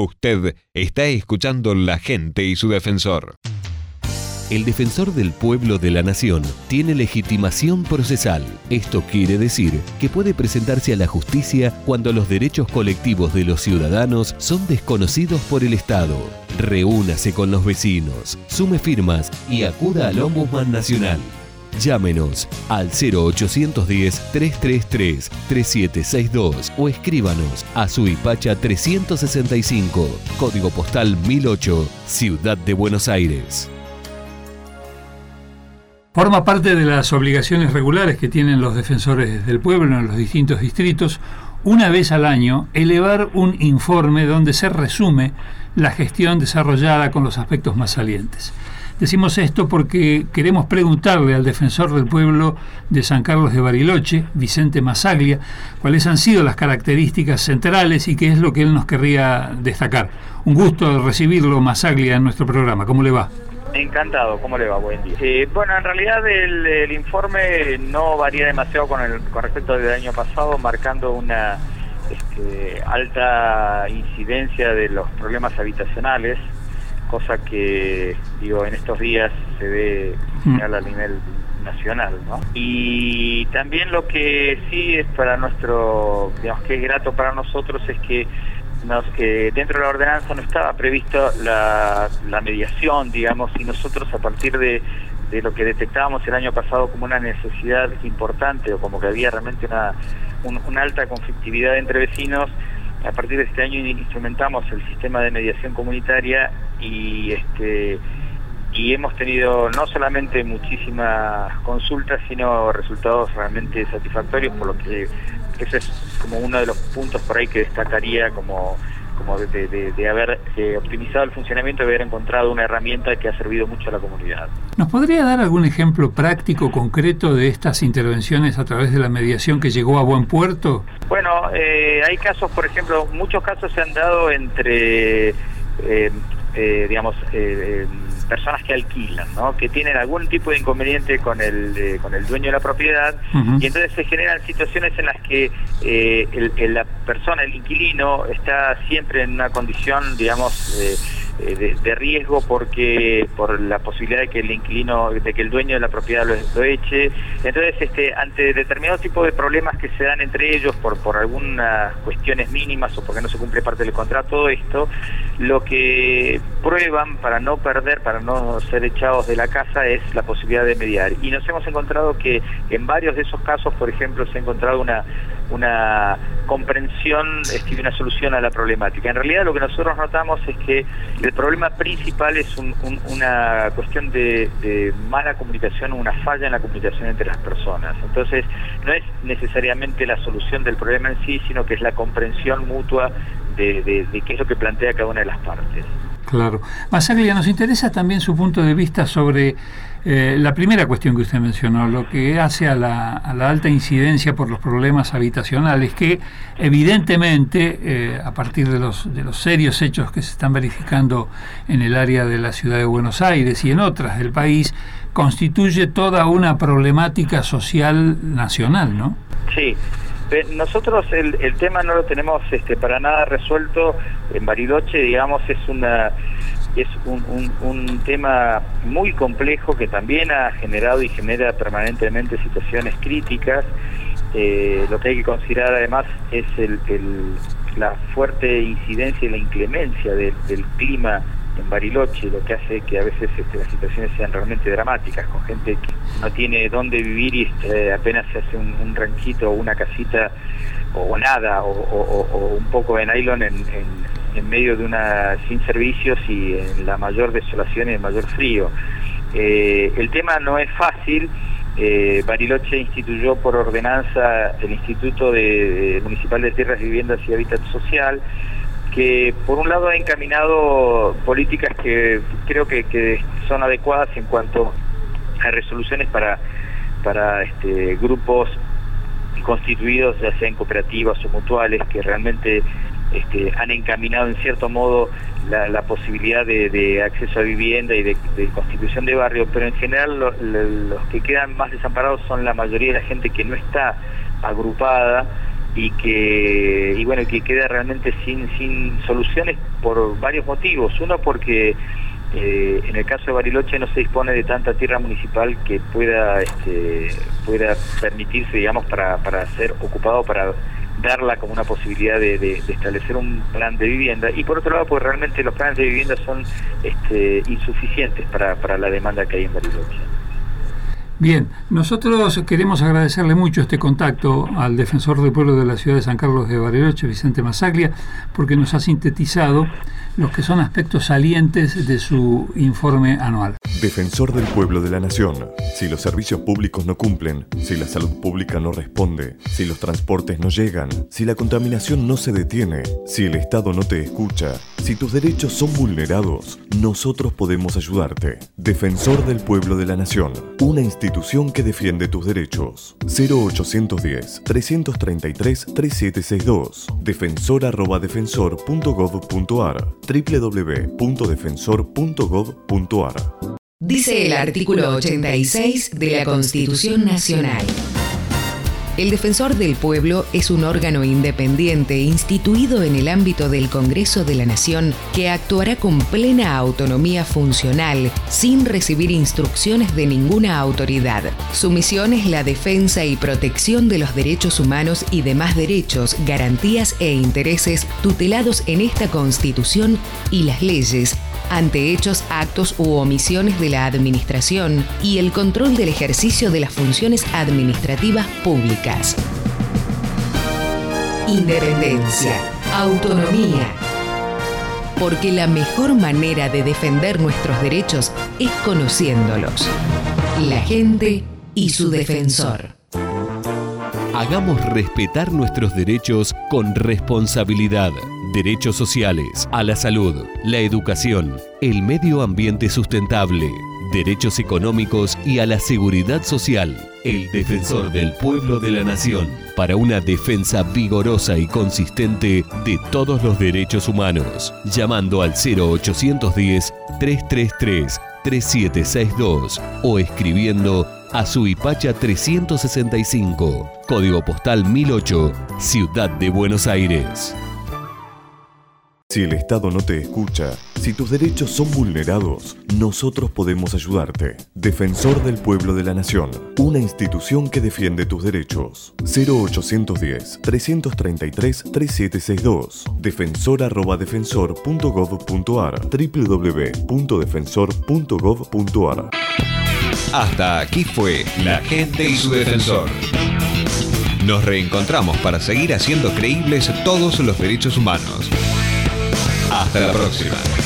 Usted está escuchando La Gente y su Defensor. El defensor del pueblo de la nación tiene legitimación procesal. Esto quiere decir que puede presentarse a la justicia cuando los derechos colectivos de los ciudadanos son desconocidos por el Estado. Reúnase con los vecinos, sume firmas y acuda al Ombudsman Nacional. Llámenos al 0810-333-3762 o escríbanos a Suipacha 365, código postal 1008, Ciudad de Buenos Aires. Forma parte de las obligaciones regulares que tienen los defensores del pueblo en los distintos distritos, una vez al año, elevar un informe donde se resume la gestión desarrollada con los aspectos más salientes. Decimos esto porque queremos preguntarle al defensor del pueblo de San Carlos de Bariloche, Vicente Massaglia, cuáles han sido las características centrales y qué es lo que él nos querría destacar. Un gusto recibirlo, Massaglia, en nuestro programa. ¿Cómo le va? Encantado, ¿cómo le va? Buen día. Bueno, en realidad el informe no varía demasiado con respecto del año pasado, marcando una alta incidencia de los problemas habitacionales, cosa que, en estos días se ve a nivel nacional, ¿no? Y también lo que sí es para que es grato para nosotros es que dentro de la ordenanza no estaba previsto la mediación, y nosotros a partir de lo que detectábamos el año pasado como una necesidad importante, o como que había realmente una alta conflictividad entre vecinos, a partir de este año instrumentamos el sistema de mediación comunitaria y hemos tenido no solamente muchísimas consultas, sino resultados realmente satisfactorios, por lo que ese es como uno de los puntos por ahí que destacaría como de haber optimizado el funcionamiento, de haber encontrado una herramienta que ha servido mucho a la comunidad. ¿Nos podría dar algún ejemplo práctico, concreto de estas intervenciones a través de la mediación que llegó a buen puerto? Bueno, hay casos, por ejemplo, muchos casos se han dado entre personas que alquilan, ¿no? Que tienen algún tipo de inconveniente con el dueño de la propiedad, y entonces se generan situaciones en las que la persona, el inquilino, está siempre en una condición, de riesgo por la posibilidad de que el dueño de la propiedad lo eche. Entonces, ante determinado tipo de problemas que se dan entre ellos por algunas cuestiones mínimas o porque no se cumple parte del contrato, todo esto, lo que prueban para no perder, para no ser echados de la casa, es la posibilidad de mediar. Y nos hemos encontrado que en varios de esos casos, por ejemplo, se ha encontrado una comprensión y una solución a la problemática. En realidad lo que nosotros notamos es que el problema principal es una cuestión de mala comunicación, una falla en la comunicación entre las personas. Entonces no es necesariamente la solución del problema en sí, sino que es la comprensión mutua de qué es lo que plantea cada una de las partes. Claro. Massaglia, nos interesa también su punto de vista sobre la primera cuestión que usted mencionó, lo que hace a la alta incidencia por los problemas habitacionales, que evidentemente, a partir de los serios hechos que se están verificando en el área de la ciudad de Buenos Aires y en otras del país, constituye toda una problemática social nacional, ¿no? Sí. Nosotros el tema no lo tenemos para nada resuelto en Bariloche, es un tema muy complejo que también ha generado y genera permanentemente situaciones críticas. Lo que hay que considerar además es la fuerte incidencia y la inclemencia del clima en Bariloche, lo que hace que a veces las situaciones sean realmente dramáticas, con gente que no tiene dónde vivir y apenas se hace un ranchito o una casita o nada, o un poco de nylon en medio de sin servicios y en la mayor desolación y el mayor frío. El tema no es fácil. Bariloche instituyó por ordenanza el Instituto Municipal de Tierras, Viviendas y Hábitat Social, que por un lado ha encaminado políticas que creo que son adecuadas en cuanto a resoluciones para grupos constituidos, ya sea en cooperativas o mutuales, que realmente han encaminado en cierto modo la posibilidad de acceso a vivienda y de constitución de barrio, pero en general los que quedan más desamparados son la mayoría de la gente que no está agrupada y que queda realmente sin soluciones por varios motivos. Uno, porque en el caso de Bariloche no se dispone de tanta tierra municipal que pueda permitirse, digamos, para ser ocupado, para darla como una posibilidad de establecer un plan de vivienda, y por otro lado porque realmente los planes de vivienda son insuficientes para la demanda que hay en Bariloche. Bien, nosotros queremos agradecerle mucho este contacto al defensor del pueblo de la ciudad de San Carlos de Bariloche, Vicente Massaglia, porque nos ha sintetizado los que son aspectos salientes de su informe anual. Defensor del pueblo de la nación. Si los servicios públicos no cumplen, si la salud pública no responde, si los transportes no llegan, si la contaminación no se detiene, si el Estado no te escucha, si tus derechos son vulnerados, nosotros podemos ayudarte. Defensor del pueblo de la nación. Una institución que defiende tus derechos. 0810-333-3762. defensor@defensor.gov.ar. www.defensor.gov.ar. Dice el artículo 86 de la Constitución Nacional. El Defensor del Pueblo es un órgano independiente instituido en el ámbito del Congreso de la Nación que actuará con plena autonomía funcional, sin recibir instrucciones de ninguna autoridad. Su misión es la defensa y protección de los derechos humanos y demás derechos, garantías e intereses tutelados en esta Constitución y las leyes, ante hechos, actos u omisiones de la administración y el control del ejercicio de las funciones administrativas públicas. Independencia, autonomía. Porque la mejor manera de defender nuestros derechos es conociéndolos. La gente y su defensor. Hagamos respetar nuestros derechos con responsabilidad. Derechos sociales, a la salud, la educación, el medio ambiente sustentable, derechos económicos y a la seguridad social. El Defensor del Pueblo de la Nación, para una defensa vigorosa y consistente de todos los derechos humanos. Llamando al 0810-333-3762 o escribiendo a Suipacha 365, código postal 1008, Ciudad de Buenos Aires. Si el Estado no te escucha, si tus derechos son vulnerados, nosotros podemos ayudarte. Defensor del pueblo de la nación. Una institución que defiende tus derechos. 0810-333-3762. defensor@defensor.gov.ar. www.defensor.gov.ar. Hasta aquí fue La Gente y su Defensor. Nos reencontramos para seguir haciendo creíbles todos los derechos humanos. Hasta la próxima.